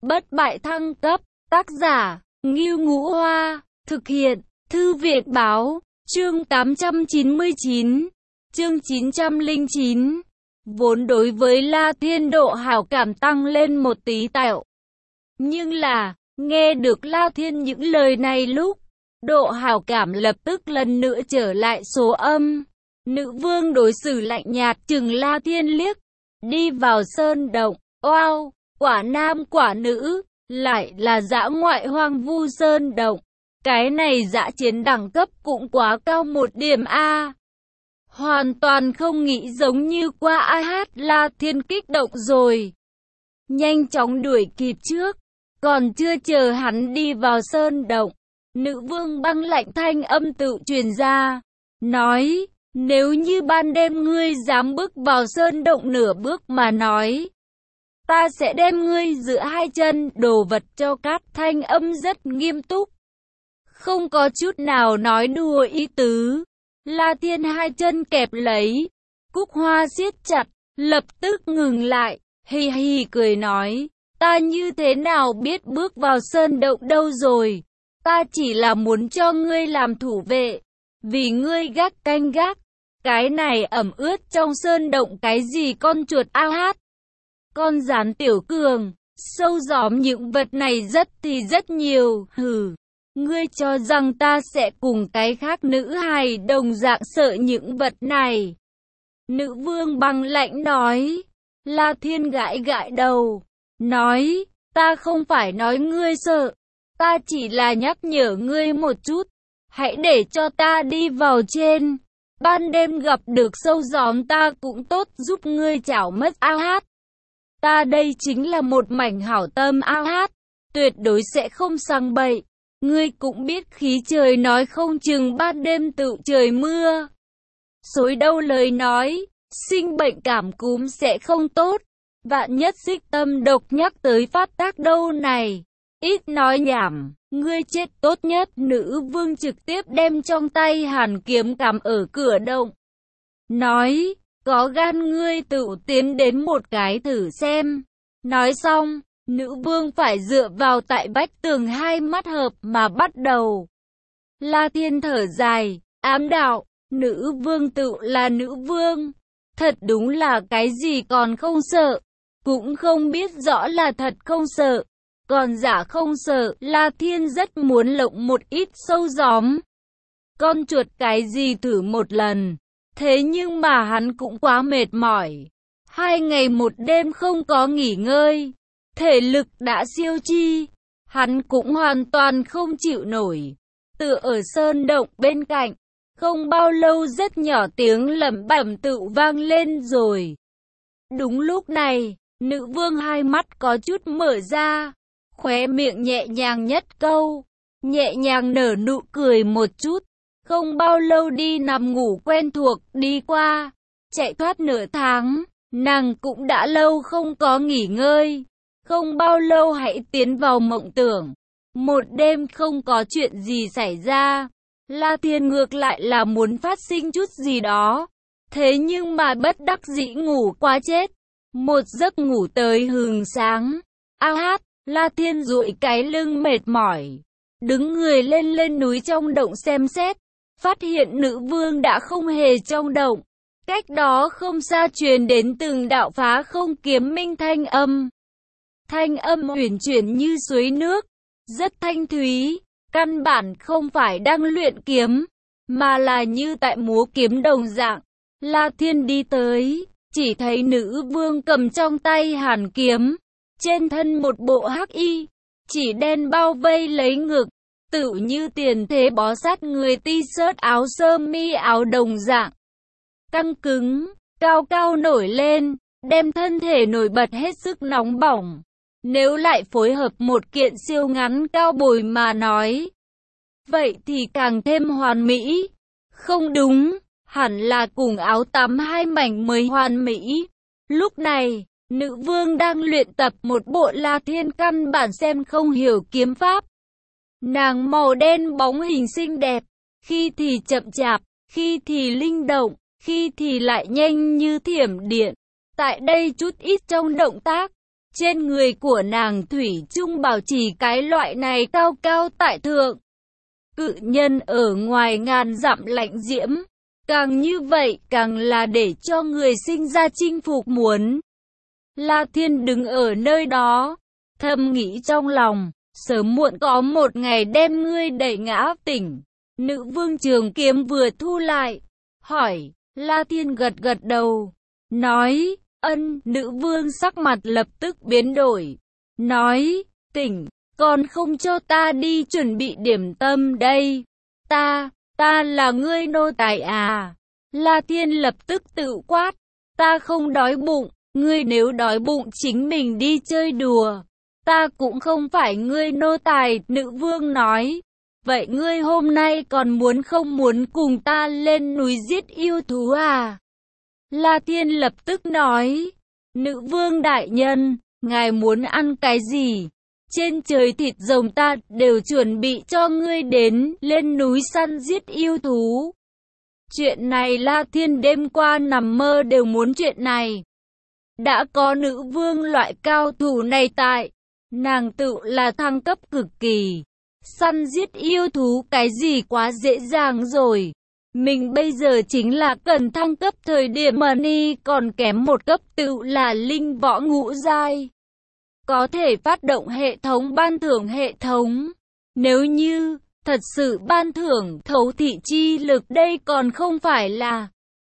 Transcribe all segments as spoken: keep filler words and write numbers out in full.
bất bại thăng cấp, tác giả, Ngưu Ngũ Hoa, thực hiện, Thư viện Báo, chương tám trăm chín mươi chín, chương chín trăm lẻ chín. Vốn đối với La Thiên độ hảo cảm tăng lên một tí tẹo. Nhưng là, nghe được La Thiên những lời này lúc, độ hảo cảm lập tức lần nữa trở lại số âm. Nữ vương đối xử lạnh nhạt chừng La Thiên liếc, đi vào sơn động, oao, quả nam quả nữ, lại là dã ngoại hoang vu sơn động. Cái này dã chiến đẳng cấp cũng quá cao một điểm a. Hoàn toàn không nghĩ giống như qua ai hát. La Thiên kích động rồi. Nhanh chóng đuổi kịp trước. Còn chưa chờ hắn đi vào sơn động, nữ vương băng lạnh thanh âm tự truyền ra. Nói, nếu như ban đêm ngươi dám bước vào sơn động nửa bước mà nói, ta sẽ đem ngươi giữa hai chân đổ vật cho cát. Thanh âm rất nghiêm túc, không có chút nào nói đùa ý tứ. La Thiên hai chân kẹp lấy, cúc hoa siết chặt, lập tức ngừng lại, hì hì cười nói, ta như thế nào biết bước vào sơn động đâu rồi, ta chỉ là muốn cho ngươi làm thủ vệ, vì ngươi gác canh gác, cái này ẩm ướt trong sơn động cái gì con chuột ao hát, con gián tiểu cường, sâu gióm những vật này rất thì rất nhiều, hừ. Ngươi cho rằng ta sẽ cùng cái khác nữ hài đồng dạng sợ những vật này. Nữ vương băng lãnh nói. La Thiên gãi gãi đầu. Nói, ta không phải nói ngươi sợ. Ta chỉ là nhắc nhở ngươi một chút. Hãy để cho ta đi vào trên. Ban đêm gặp được sâu gióm ta cũng tốt giúp ngươi chảo mất ao hát. Ta đây chính là một mảnh hảo tâm ao hát. Tuyệt đối sẽ không sang bậy. Ngươi cũng biết khí trời nói không chừng ban đêm tự trời mưa. Xối đâu lời nói, sinh bệnh cảm cúm sẽ không tốt. Vạn nhất xích tâm độc nhắc tới phát tác đâu này. Ít nói nhảm, ngươi chết tốt nhất. Nữ vương trực tiếp đem trong tay hàn kiếm cắm ở cửa động. Nói, có gan ngươi tự tiến đến một cái thử xem. Nói xong. Nữ vương phải dựa vào tại vách tường hai mắt hợp mà bắt đầu. La Thiên thở dài, ám đạo, nữ vương tự là nữ vương. Thật đúng là cái gì còn không sợ, cũng không biết rõ là thật không sợ. Còn giả không sợ, La Thiên rất muốn lộng một ít sâu gióm. Con chuột cái gì thử một lần, thế nhưng mà hắn cũng quá mệt mỏi. Hai ngày một đêm không có nghỉ ngơi. Thể lực đã siêu chi, hắn cũng hoàn toàn không chịu nổi. Tựa ở sơn động bên cạnh, không bao lâu rất nhỏ tiếng lẩm bẩm tự vang lên rồi. Đúng lúc này, nữ vương hai mắt có chút mở ra, khóe miệng nhẹ nhàng nhất câu, nhẹ nhàng nở nụ cười một chút. Không bao lâu đi nằm ngủ quen thuộc đi qua, chạy thoát nửa tháng, nàng cũng đã lâu không có nghỉ ngơi. Không bao lâu hãy tiến vào mộng tưởng. Một đêm không có chuyện gì xảy ra. La Thiên ngược lại là muốn phát sinh chút gì đó. Thế nhưng mà bất đắc dĩ ngủ quá chết. Một giấc ngủ tới hừng sáng. A hát, La Thiên duỗi cái lưng mệt mỏi. Đứng người lên lên núi trong động xem xét. Phát hiện nữ vương đã không hề trong động. Cách đó không xa truyền đến từng đạo phá không kiếm minh thanh âm. Thanh âm uyển chuyển như suối nước, rất thanh thúy, căn bản không phải đang luyện kiếm, mà là như tại múa kiếm đồng dạng. La Thiên đi tới, chỉ thấy nữ vương cầm trong tay hàn kiếm, trên thân một bộ hắc y, chỉ đen bao vây lấy ngực, tựu như tiền thế bó sát người t-shirt áo sơ mi áo đồng dạng. Căng cứng, cao cao nổi lên, đem thân thể nổi bật hết sức nóng bỏng. Nếu lại phối hợp một kiện siêu ngắn cao bồi mà nói, vậy thì càng thêm hoàn mỹ. Không đúng, hẳn là cùng áo tắm hai mảnh mới hoàn mỹ. Lúc này, nữ vương đang luyện tập một bộ La Thiên căn bản xem không hiểu kiếm pháp. Nàng màu đen bóng hình xinh đẹp, khi thì chậm chạp, khi thì linh động, khi thì lại nhanh như thiểm điện. Tại đây chút ít trong động tác, Trên người của nàng thủy chung bảo trì cái loại này cao cao tại thượng. Cự nhân ở ngoài ngàn dặm lạnh diễm, càng như vậy càng là để cho người sinh ra chinh phục muốn. La Thiên đứng ở nơi đó, thầm nghĩ trong lòng, sớm muộn có một ngày đem ngươi đẩy ngã tỉnh. Nữ vương trường kiếm vừa thu lại, hỏi, La Thiên gật gật đầu, nói, ân. Nữ vương sắc mặt lập tức biến đổi, nói, tỉnh, còn không cho ta đi chuẩn bị điểm tâm đây. Ta, ta là ngươi nô tài à? La Thiên lập tức tự quát, ta không đói bụng, ngươi nếu đói bụng chính mình đi chơi đùa. Ta cũng không phải ngươi nô tài. Nữ vương nói, vậy ngươi hôm nay còn muốn không muốn cùng ta lên núi giết yêu thú à? La Thiên lập tức nói, nữ vương đại nhân, ngài muốn ăn cái gì? Trên trời thịt rồng ta đều chuẩn bị cho ngươi đến lên núi săn giết yêu thú. Chuyện này La Thiên đêm qua nằm mơ đều muốn chuyện này. Đã có nữ vương loại cao thủ này tại, nàng tự là thăng cấp cực kỳ. Săn giết yêu thú cái gì quá dễ dàng rồi. Mình bây giờ chính là cần thăng cấp thời điểm mà ni còn kém một cấp tự là linh võ ngũ giai. Có thể phát động hệ thống ban thưởng hệ thống. Nếu như thật sự ban thưởng thấu thị chi lực đây còn không phải là.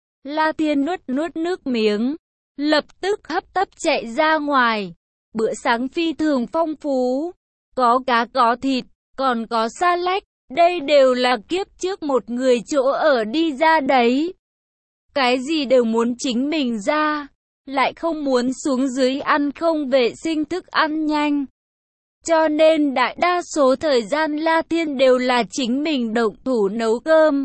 La Thiên nuốt nuốt nước miếng, lập tức hấp tấp chạy ra ngoài. Bữa sáng phi thường phong phú, có cá có thịt, còn có sa lách, đây đều là kiếp trước một người chỗ ở đi ra đấy. Cái gì đều muốn chính mình ra, lại không muốn xuống dưới ăn không vệ sinh thức ăn nhanh. Cho nên đại đa số thời gian La Thiên đều là chính mình động thủ nấu cơm.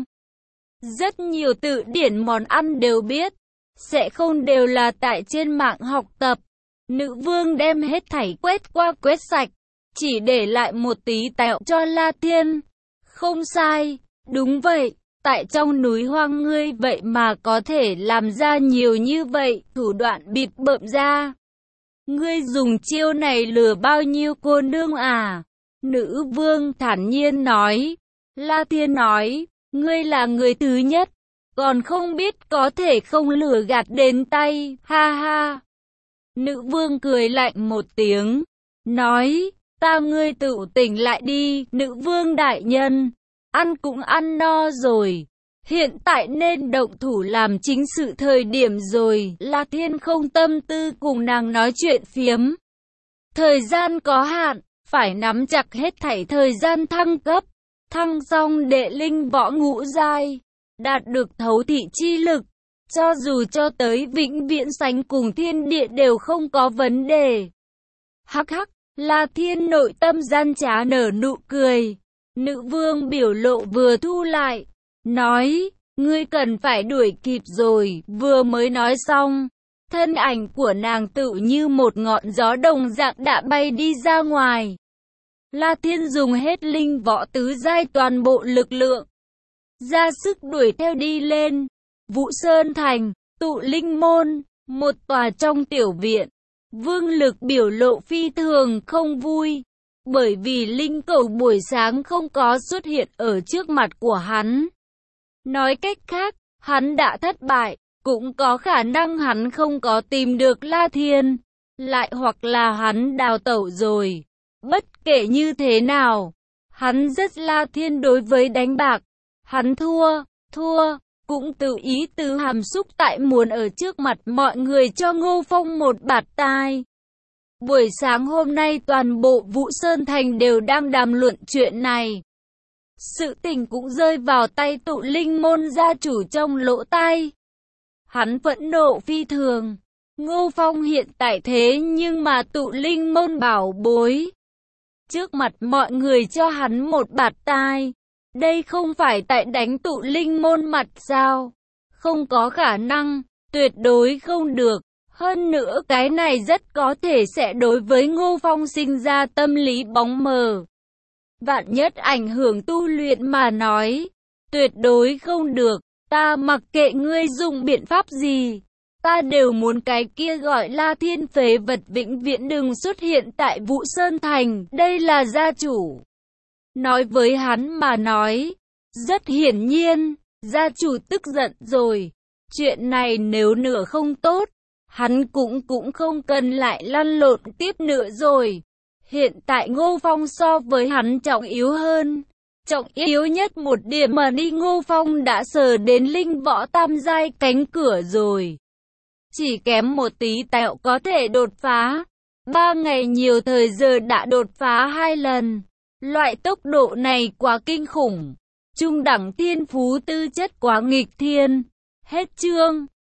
Rất nhiều tự điển món ăn đều biết, sẽ không đều là tại trên mạng học tập. Nữ vương đem hết thảy quét qua quét sạch, chỉ để lại một tí tẹo cho La Thiên. Không sai, đúng vậy, tại trong núi hoang ngươi vậy mà có thể làm ra nhiều như vậy, thủ đoạn bịp bợm ra. Ngươi dùng chiêu này lừa bao nhiêu cô nương à? Nữ vương thản nhiên nói. La Thiên nói, ngươi là người thứ nhất, còn không biết có thể không lừa gạt đến tay, ha ha. Nữ vương cười lạnh một tiếng, nói, ta ngươi tự tỉnh lại đi. Nữ vương đại nhân, ăn cũng ăn no rồi, hiện tại nên động thủ làm chính sự thời điểm rồi. La Thiên không tâm tư cùng nàng nói chuyện phiếm. Thời gian có hạn, phải nắm chặt hết thảy thời gian thăng cấp. Thăng xong đệ linh võ ngũ giai, đạt được thấu thị chi lực, cho dù cho tới vĩnh viễn sánh cùng thiên địa đều không có vấn đề. Hắc hắc, La Thiên nội tâm gian trá nở nụ cười. Nữ vương biểu lộ vừa thu lại, nói, ngươi cần phải đuổi kịp rồi. Vừa mới nói xong, thân ảnh của nàng tự như một ngọn gió đồng dạng đã bay đi ra ngoài. La Thiên dùng hết linh võ tứ giai toàn bộ lực lượng, ra sức đuổi theo đi lên. Vũ Sơn Thành, Tụ Linh Môn, một tòa trong tiểu viện. Vương Lực biểu lộ phi thường không vui, bởi vì linh cầu buổi sáng không có xuất hiện ở trước mặt của hắn. Nói cách khác, hắn đã thất bại, cũng có khả năng hắn không có tìm được La Thiên, lại hoặc là hắn đào tẩu rồi. Bất kể như thế nào, hắn rất La Thiên đối với đánh bạc. Hắn thua, thua, cũng tự ý tứ hàm xúc tại muốn ở trước mặt mọi người cho Ngô Phong một bạt tai. Buổi sáng hôm nay toàn bộ Vũ Sơn Thành đều đang đàm luận chuyện này. Sự tình cũng rơi vào tay Tụ Linh Môn gia chủ trong lỗ tai. Hắn vẫn nộ phi thường. Ngô Phong hiện tại thế nhưng mà Tụ Linh Môn bảo bối. Trước mặt mọi người cho hắn một bạt tai. Đây không phải tại đánh Tụ Linh Môn mặt sao? Không có khả năng, tuyệt đối không được. Hơn nữa cái này rất có thể sẽ đối với Ngô Phong sinh ra tâm lý bóng mờ. Vạn nhất ảnh hưởng tu luyện mà nói, tuyệt đối không được. Ta mặc kệ ngươi dùng biện pháp gì, Ta đều muốn cái kia gọi là thiên phế vật vĩnh viễn đừng xuất hiện tại Vũ Sơn Thành. Đây là gia chủ nói với hắn mà nói. Rất hiển nhiên, gia chủ tức giận rồi. Chuyện này nếu nửa không tốt, hắn cũng cũng không cần lại lăn lộn tiếp nữa rồi. Hiện tại Ngô Phong so với hắn trọng yếu hơn. Trọng yếu nhất một điểm mà đi Ngô Phong đã sờ đến linh võ tam giai cánh cửa rồi. Chỉ kém một tí tẹo có thể đột phá. Ba ngày nhiều thời giờ đã đột phá hai lần. Loại tốc độ này quá kinh khủng. Trung đẳng thiên phú tư chất quá nghịch thiên. Hết chương.